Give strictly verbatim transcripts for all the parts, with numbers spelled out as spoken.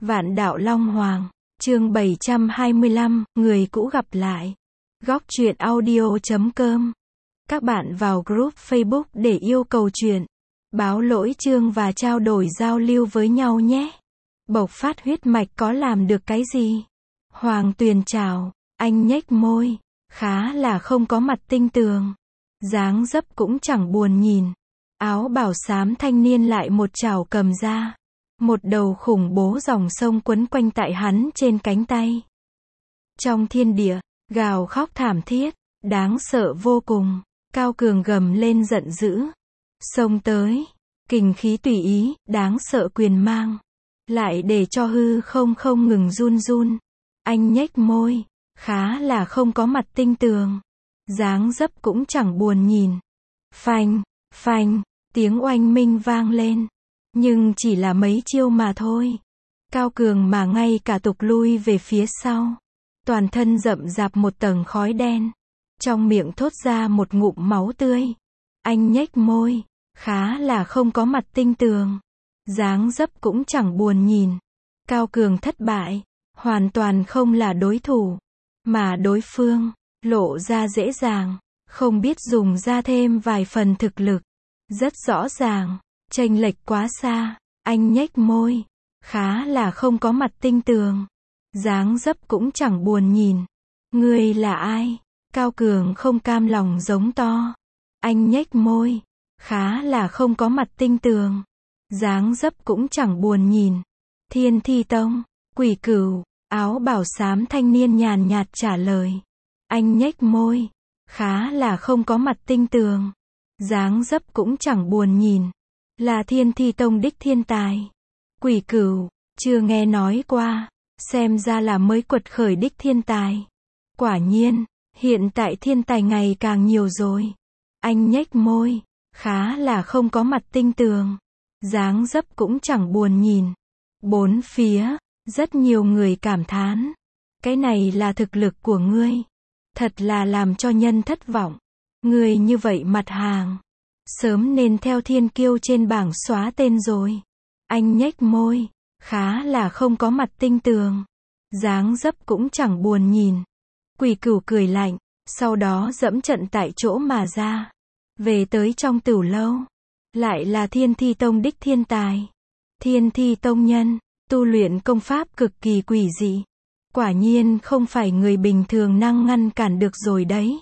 Vạn Đạo Long Hoàng, chương bảy trăm hai mươi lăm, người cũ gặp lại. Góc truyện audio chấm com. Các bạn vào group Facebook để yêu cầu truyện, báo lỗi chương và trao đổi giao lưu với nhau nhé. Bộc phát huyết mạch có làm được cái gì? Hoàng Tuyền chào, anh nhếch môi, khá là không có mặt tinh tường. Dáng dấp cũng chẳng buồn nhìn. Áo bảo xám thanh niên lại một chảo cầm ra. Một đầu khủng bố dòng sông quấn quanh tại hắn trên cánh tay. Trong thiên địa, gào khóc thảm thiết, đáng sợ vô cùng, Cao Cường gầm lên giận dữ. Xông tới, kình khí tùy ý, đáng sợ quyền mang. Lại để cho hư không không ngừng run run. Anh nhếch môi, khá là không có mặt tinh tường. Dáng dấp cũng chẳng buồn nhìn. Phanh, phanh, tiếng oanh minh vang lên. Nhưng chỉ là mấy chiêu mà thôi. Cao Cường mà ngay cả tục lui về phía sau. Toàn thân rậm rạp một tầng khói đen. Trong miệng thốt ra một ngụm máu tươi. Anh nhếch môi, khá là không có mặt tinh tường. Dáng dấp cũng chẳng buồn nhìn. Cao Cường thất bại, hoàn toàn không là đối thủ. Mà đối phương, lộ ra dễ dàng, không biết dùng ra thêm vài phần thực lực. Rất rõ ràng, chênh lệch quá xa. Anh nhếch môi, khá là không có mặt tinh tường. Dáng dấp cũng chẳng buồn nhìn. Ngươi là ai? Cao Cường không cam lòng giống to. Anh nhếch môi, khá là không có mặt tinh tường. Dáng dấp cũng chẳng buồn nhìn. Thiên Thi Tông, Quỷ Cửu, áo bảo xám thanh niên nhàn nhạt trả lời. Anh nhếch môi, khá là không có mặt tinh tường. Dáng dấp cũng chẳng buồn nhìn. Là Thiên Thi Tông đích thiên tài. Quỷ Cửu, chưa nghe nói qua, xem ra là mới quật khởi đích thiên tài. Quả nhiên, hiện tại thiên tài ngày càng nhiều rồi. Anh nhếch môi, khá là không có mặt tinh tường. Dáng dấp cũng chẳng buồn nhìn. Bốn phía, rất nhiều người cảm thán. Cái này là thực lực của ngươi. Thật là làm cho nhân thất vọng. Ngươi như vậy mặt hàng. Sớm nên theo thiên kiêu trên bảng xóa tên rồi. Anh nhếch môi, khá là không có mặt tinh tường. Dáng dấp cũng chẳng buồn nhìn. Quỷ Cửu cười lạnh, sau đó dẫm trận tại chỗ mà ra. Về tới trong tửu lâu. Lại là Thiên Thi Tông đích thiên tài. Thiên Thi Tông nhân, tu luyện công pháp cực kỳ quỷ dị. Quả nhiên không phải người bình thường năng ngăn cản được rồi đấy.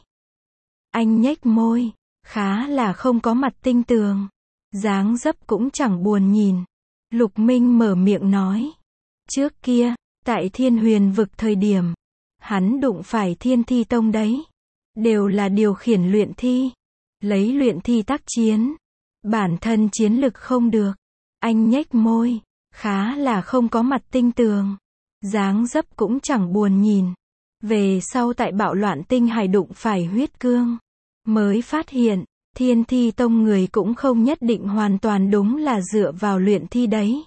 Anh nhếch môi, khá là không có mặt tinh tường. Dáng dấp cũng chẳng buồn nhìn. Lục Minh mở miệng nói. Trước kia, tại Thiên Huyền vực thời điểm, hắn đụng phải Thiên Thi Tông đấy. Đều là điều khiển luyện thi. Lấy luyện thi tác chiến. Bản thân chiến lực không được. Anh nhếch môi, khá là không có mặt tinh tường. Dáng dấp cũng chẳng buồn nhìn. Về sau tại bạo loạn tinh hải đụng phải huyết cương. Mới phát hiện, Thiên Thi Tông người cũng không nhất định hoàn toàn đúng là dựa vào luyện thi đấy.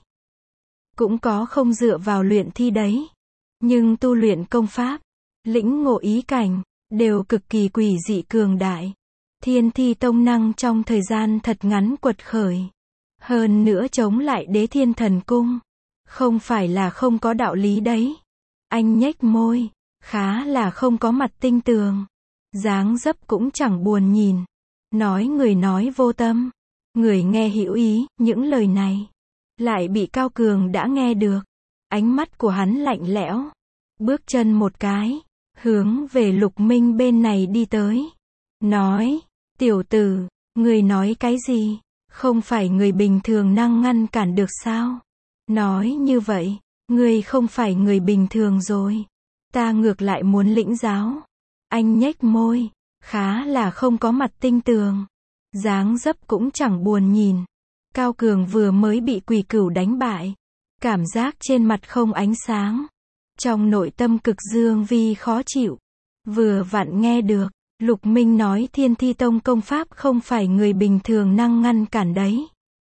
Cũng có không dựa vào luyện thi đấy. Nhưng tu luyện công pháp, lĩnh ngộ ý cảnh, đều cực kỳ quỷ dị cường đại. Thiên Thi Tông năng trong thời gian thật ngắn quật khởi. Hơn nữa chống lại Đế Thiên Thần Cung. Không phải là không có đạo lý đấy. Anh nhếch môi, khá là không có mặt tinh tường. Dáng dấp cũng chẳng buồn nhìn. Nói người nói vô tâm. Người nghe hữu ý, những lời này. Lại bị Cao Cường đã nghe được. Ánh mắt của hắn lạnh lẽo. Bước chân một cái. Hướng về Lục Minh bên này đi tới. Nói, tiểu tử, người nói cái gì? Không phải người bình thường năng ngăn cản được sao? Nói như vậy, người không phải người bình thường rồi. Ta ngược lại muốn lĩnh giáo. Anh nhếch môi, khá là không có mặt tinh tường. Dáng dấp cũng chẳng buồn nhìn. Cao Cường vừa mới bị Quỷ Cửu đánh bại. Cảm giác trên mặt không ánh sáng. Trong nội tâm cực dương vi khó chịu. Vừa vặn nghe được, Lục Minh nói Thiên Thi Tông công pháp không phải người bình thường năng ngăn cản đấy.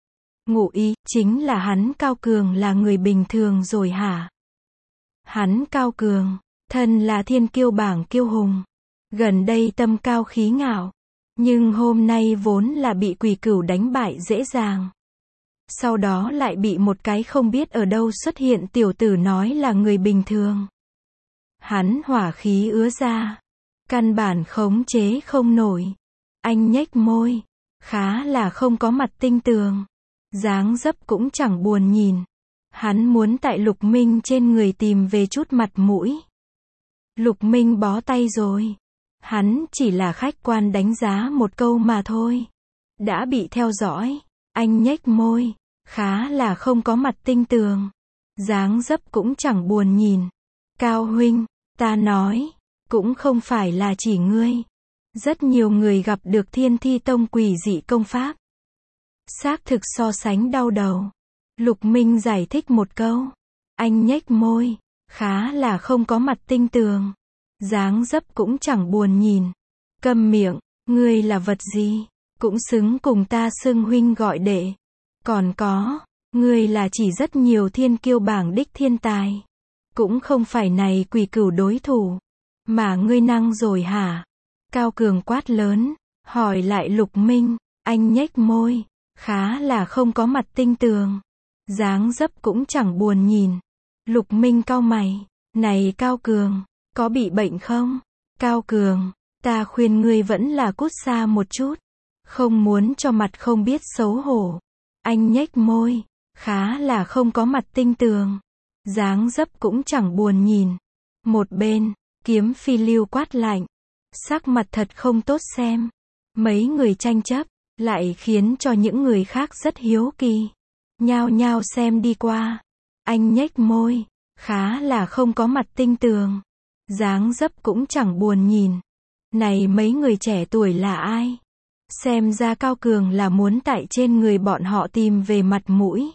Ngụ ý, chính là hắn Cao Cường là người bình thường rồi hả? Hắn Cao Cường, thân là thiên kiêu bảng kiêu hùng. Gần đây tâm cao khí ngạo. Nhưng hôm nay vốn là bị Quỷ Cửu đánh bại dễ dàng. Sau đó lại bị một cái không biết ở đâu xuất hiện tiểu tử nói là người bình thường. Hắn hỏa khí ứa ra. Căn bản khống chế không nổi. Anh nhếch môi. Khá là không có mặt tinh tường. Dáng dấp cũng chẳng buồn nhìn. Hắn muốn tại Lục Minh trên người tìm về chút mặt mũi. Lục Minh bó tay rồi. Hắn chỉ là khách quan đánh giá một câu mà thôi. Đã bị theo dõi. Anh nhếch môi. Khá là không có mặt tinh tường. Dáng dấp cũng chẳng buồn nhìn. Cao huynh, ta nói, cũng không phải là chỉ ngươi. Rất nhiều người gặp được Thiên Thi Tông quỷ dị công pháp. Xác thực so sánh đau đầu. Lục Minh giải thích một câu. Anh nhếch môi. Khá là không có mặt tinh tường. Dáng dấp cũng chẳng buồn nhìn. Câm miệng, ngươi là vật gì? Cũng xứng cùng ta xưng huynh gọi đệ. Còn có, ngươi là chỉ rất nhiều thiên kiêu bảng đích thiên tài. Cũng không phải này quỷ cửu đối thủ. Mà ngươi năng rồi hả? Cao Cường quát lớn, hỏi lại Lục Minh. Anh nhếch môi. Khá là không có mặt tinh tường. Dáng dấp cũng chẳng buồn nhìn. Lục Minh cau mày. Này Cao Cường, có bị bệnh không? Cao Cường, ta khuyên ngươi vẫn là cút xa một chút. Không muốn cho mặt không biết xấu hổ. Anh nhếch môi. Khá là không có mặt tinh tường. Dáng dấp cũng chẳng buồn nhìn. Một bên, Kiếm Phi Lưu quát lạnh. Sắc mặt thật không tốt xem. Mấy người tranh chấp, lại khiến cho những người khác rất hiếu kỳ. Nhao nhao xem đi qua. Anh nhếch môi. Khá là không có mặt tinh tường. Dáng dấp cũng chẳng buồn nhìn. Này mấy người trẻ tuổi là ai? Xem ra Cao Cường là muốn tại trên người bọn họ tìm về mặt mũi.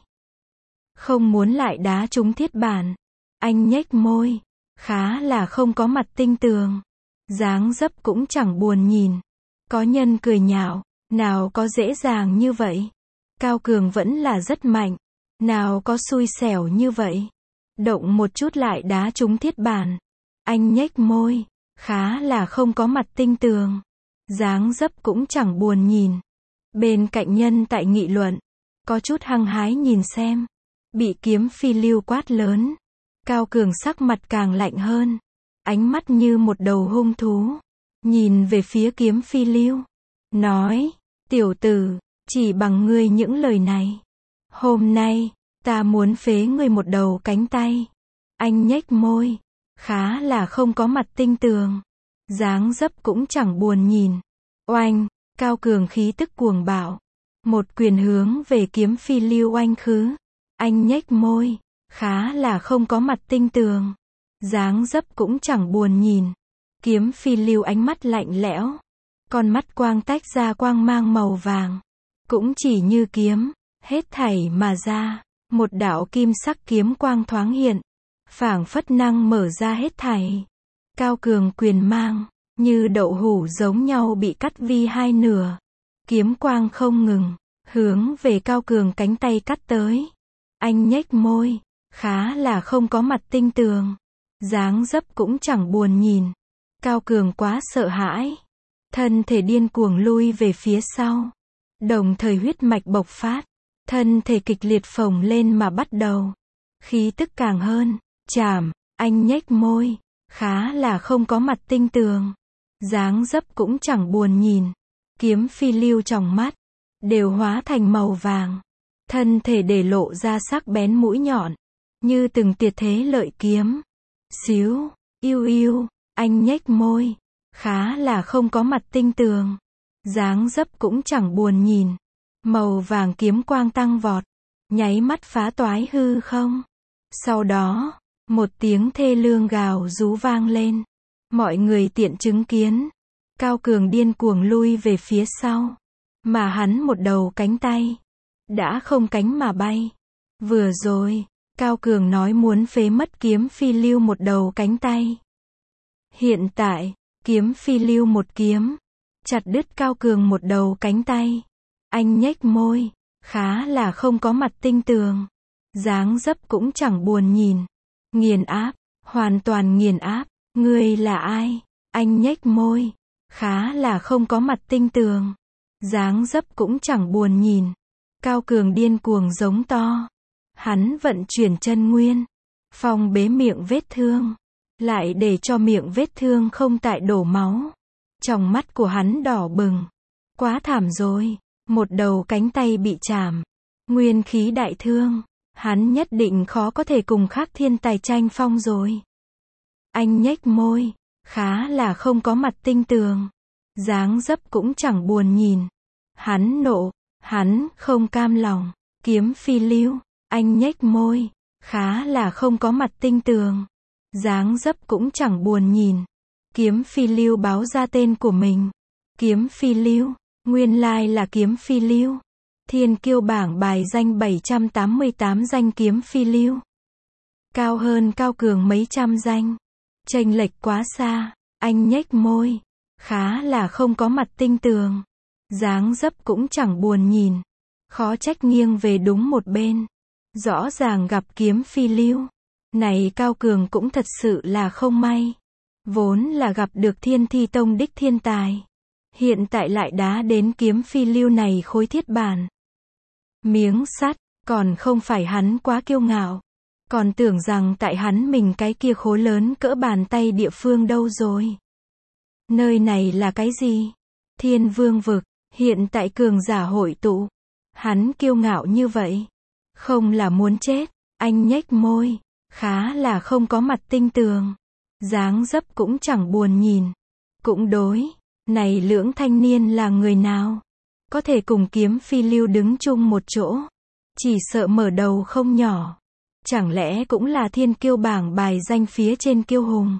Không muốn lại đá trúng thiết bản. Anh nhếch môi. Khá là không có mặt tinh tường. Dáng dấp cũng chẳng buồn nhìn. Có nhân cười nhạo. Nào có dễ dàng như vậy. Cao Cường vẫn là rất mạnh. Nào có xui xẻo như vậy. Động một chút lại đá trúng thiết bản. Anh nhếch môi. Khá là không có mặt tinh tường. Dáng dấp cũng chẳng buồn nhìn. Bên cạnh nhân tại nghị luận. Có chút hăng hái nhìn xem. Bị Kiếm Phi Lưu quát lớn. Cao Cường sắc mặt càng lạnh hơn. Ánh mắt như một đầu hung thú. Nhìn về phía Kiếm Phi Lưu. Nói. Tiểu tử, chỉ bằng ngươi những lời này. Hôm nay, ta muốn phế ngươi một đầu cánh tay. Anh nhếch môi. Khá là không có mặt tinh tường. Dáng dấp cũng chẳng buồn nhìn. Oanh, Cao Cường khí tức cuồng bạo. Một quyền hướng về Kiếm Phi Lưu oanh khứ. Anh nhếch môi. Khá là không có mặt tinh tường. Dáng dấp cũng chẳng buồn nhìn. Kiếm Phi Lưu ánh mắt lạnh lẽo. Con mắt quang tách ra quang mang màu vàng. Cũng chỉ như kiếm. Hết thảy mà ra. Một đạo kim sắc kiếm quang thoáng hiện. Phảng phất năng mở ra hết thảy. Cao Cường quyền mang. Như đậu hũ giống nhau bị cắt vi hai nửa. Kiếm quang không ngừng. Hướng về Cao Cường cánh tay cắt tới. Anh nhếch môi. Khá là không có mặt tinh tường. Dáng dấp cũng chẳng buồn nhìn. Cao Cường quá sợ hãi. Thân thể điên cuồng lui về phía sau. Đồng thời huyết mạch bộc phát. Thân thể kịch liệt phồng lên mà bắt đầu. Khí tức càng hơn. Chảm. Anh nhếch môi. Khá là không có mặt tinh tường. Dáng dấp cũng chẳng buồn nhìn. Kiếm Phi Lưu trong mắt. Đều hóa thành màu vàng. Thân thể để lộ ra sắc bén mũi nhọn. Như từng tiệt thế lợi kiếm. Xíu. Yêu yêu. Anh nhếch môi. Khá là không có mặt tinh tường. Dáng dấp cũng chẳng buồn nhìn. Màu vàng kiếm quang tăng vọt. Nháy mắt phá toái hư không. Sau đó, một tiếng thê lương gào rú vang lên. Mọi người tiện chứng kiến. Cao Cường điên cuồng lui về phía sau. Mà hắn một đầu cánh tay. Đã không cánh mà bay. Vừa rồi, Cao Cường nói muốn phế mất Kiếm Phi Lưu một đầu cánh tay. Hiện tại, Kiếm Phi Lưu một kiếm. Chặt đứt Cao Cường một đầu cánh tay. Anh nhếch môi. Khá là không có mặt tinh tường. Dáng dấp cũng chẳng buồn nhìn. Nghiền áp. Hoàn toàn nghiền áp. Ngươi là ai? Anh nhếch môi. Khá là không có mặt tinh tường. Dáng dấp cũng chẳng buồn nhìn. Cao Cường điên cuồng giống to. Hắn vận chuyển chân nguyên, phong bế miệng vết thương, lại để cho miệng vết thương không tại đổ máu. Trong mắt của hắn đỏ bừng. Quá thảm rồi, một đầu cánh tay bị chảm, nguyên khí đại thương, hắn nhất định khó có thể cùng khác thiên tài tranh phong rồi. Anh nhếch môi, khá là không có mặt tinh tường, dáng dấp cũng chẳng buồn nhìn. Hắn nộ, hắn không cam lòng, kiếm phi lưu, anh nhếch môi, khá là không có mặt tinh tường, dáng dấp cũng chẳng buồn nhìn. Kiếm phi lưu báo ra tên của mình. Kiếm phi lưu, nguyên lai là kiếm phi lưu. Thiên kiêu bảng bài danh bảy trăm tám mươi tám danh kiếm phi lưu. Cao hơn Cao Cường mấy trăm danh. Chênh lệch quá xa, anh nhếch môi, khá là không có mặt tinh tường, dáng dấp cũng chẳng buồn nhìn. Khó trách nghiêng về đúng một bên. Rõ ràng gặp kiếm phi lưu. Này Cao Cường cũng thật sự là không may. Vốn là gặp được Thiên Thi Tông đích thiên tài. Hiện tại lại đá đến kiếm phi lưu này khối thiết bản. Miếng sắt, còn không phải hắn quá kiêu ngạo. Còn tưởng rằng tại hắn mình cái kia khối lớn cỡ bàn tay địa phương đâu rồi. Nơi này là cái gì? Thiên Vương vực, hiện tại cường giả hội tụ. Hắn kiêu ngạo như vậy. Không là muốn chết, anh nhếch môi, khá là không có mặt tinh tường. Dáng dấp cũng chẳng buồn nhìn. Cũng đối, này lưỡng thanh niên là người nào? Có thể cùng kiếm phi lưu đứng chung một chỗ. Chỉ sợ mở đầu không nhỏ. Chẳng lẽ cũng là thiên kiêu bảng bài danh phía trên kiêu hùng?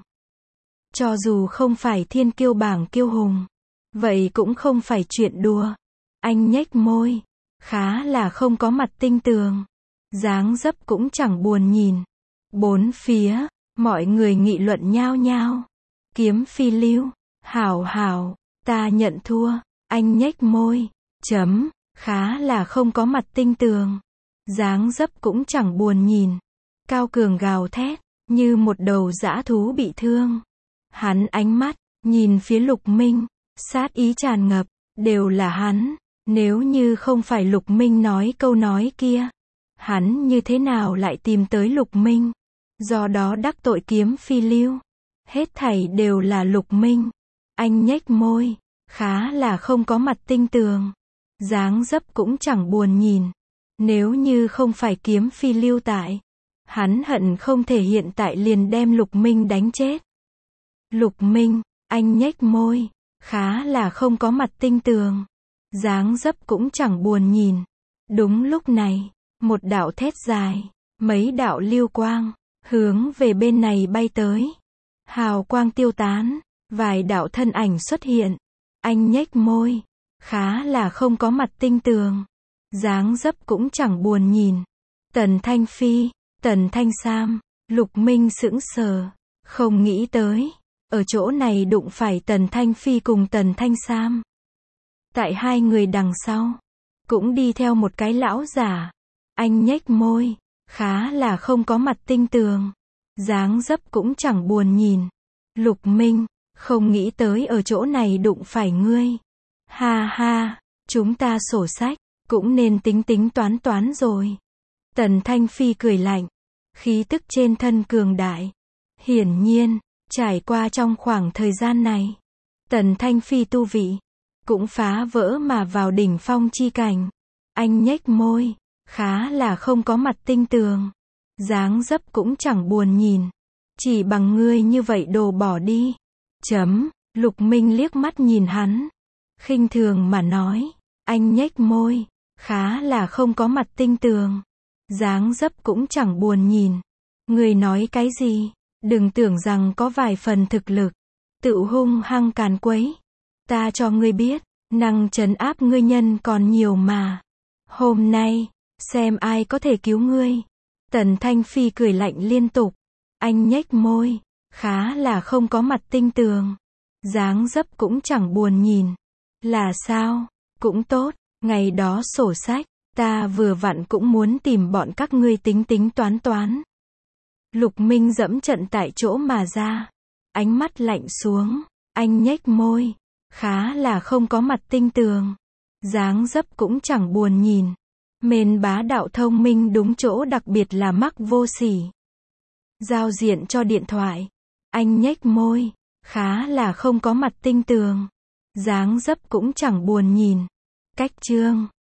Cho dù không phải thiên kiêu bảng kiêu hùng, vậy cũng không phải chuyện đùa. Anh nhếch môi, khá là không có mặt tinh tường. Dáng dấp cũng chẳng buồn nhìn. Bốn phía, mọi người nghị luận nhao nhao. Kiếm phi lưu, hảo hảo, ta nhận thua. Anh nhếch môi, chấm, khá là không có mặt tinh tường. Dáng dấp cũng chẳng buồn nhìn. Cao Cường gào thét, như một đầu dã thú bị thương. Hắn ánh mắt, nhìn phía Lục Minh, sát ý tràn ngập, đều là hắn. Nếu như không phải Lục Minh nói câu nói kia, hắn như thế nào lại tìm tới Lục Minh? Do đó đắc tội kiếm phi lưu. Hết thảy đều là Lục Minh. Anh nhếch môi, khá là không có mặt tinh tường. Dáng dấp cũng chẳng buồn nhìn. Nếu như không phải kiếm phi lưu tại, hắn hận không thể hiện tại liền đem Lục Minh đánh chết. Lục Minh, anh nhếch môi, khá là không có mặt tinh tường. Dáng dấp cũng chẳng buồn nhìn. Đúng lúc này, một đạo thét dài, mấy đạo lưu quang, hướng về bên này bay tới. Hào quang tiêu tán, vài đạo thân ảnh xuất hiện. Anh nhếch môi, khá là không có mặt tinh tường. Dáng dấp cũng chẳng buồn nhìn. Tần Thanh Phi, Tần Thanh Sam, Lục Minh sững sờ, không nghĩ tới, ở chỗ này đụng phải Tần Thanh Phi cùng Tần Thanh Sam. Tại hai người đằng sau, cũng đi theo một cái lão giả. Anh nhếch môi, khá là không có mặt tinh tường. Dáng dấp cũng chẳng buồn nhìn. Lục Minh, không nghĩ tới ở chỗ này đụng phải ngươi. Ha ha, chúng ta sổ sách, cũng nên tính tính toán toán rồi. Tần Thanh Phi cười lạnh, khí tức trên thân cường đại. Hiển nhiên, trải qua trong khoảng thời gian này, Tần Thanh Phi tu vị cũng phá vỡ mà vào đỉnh phong chi cảnh. Anh nhếch môi, khá là không có mặt tinh tường. Dáng dấp cũng chẳng buồn nhìn. Chỉ bằng ngươi như vậy đồ bỏ đi. Chấm, Lục Minh liếc mắt nhìn hắn, khinh thường mà nói. Anh nhếch môi, khá là không có mặt tinh tường. Dáng dấp cũng chẳng buồn nhìn. Ngươi nói cái gì? Đừng tưởng rằng có vài phần thực lực, tự hung hăng càn quấy. Ta cho ngươi biết, năng trấn áp ngươi nhân còn nhiều mà. Hôm nay, xem ai có thể cứu ngươi. Tần Thanh Phi cười lạnh liên tục. Anh nhếch môi, khá là không có mặt tinh tường. Dáng dấp cũng chẳng buồn nhìn. Là sao? Cũng tốt, ngày đó sổ sách, ta vừa vặn cũng muốn tìm bọn các ngươi tính tính toán toán. Lục Minh dẫm trận tại chỗ mà ra. Ánh mắt lạnh xuống. Anh nhếch môi, khá là không có mặt tinh tường. Dáng dấp cũng chẳng buồn nhìn. Mên bá đạo thông minh đúng chỗ, đặc biệt là mắc vô sỉ. Giao diện cho điện thoại. Anh nhếch môi. Khá là không có mặt tinh tường. Dáng dấp cũng chẳng buồn nhìn. Cách chương.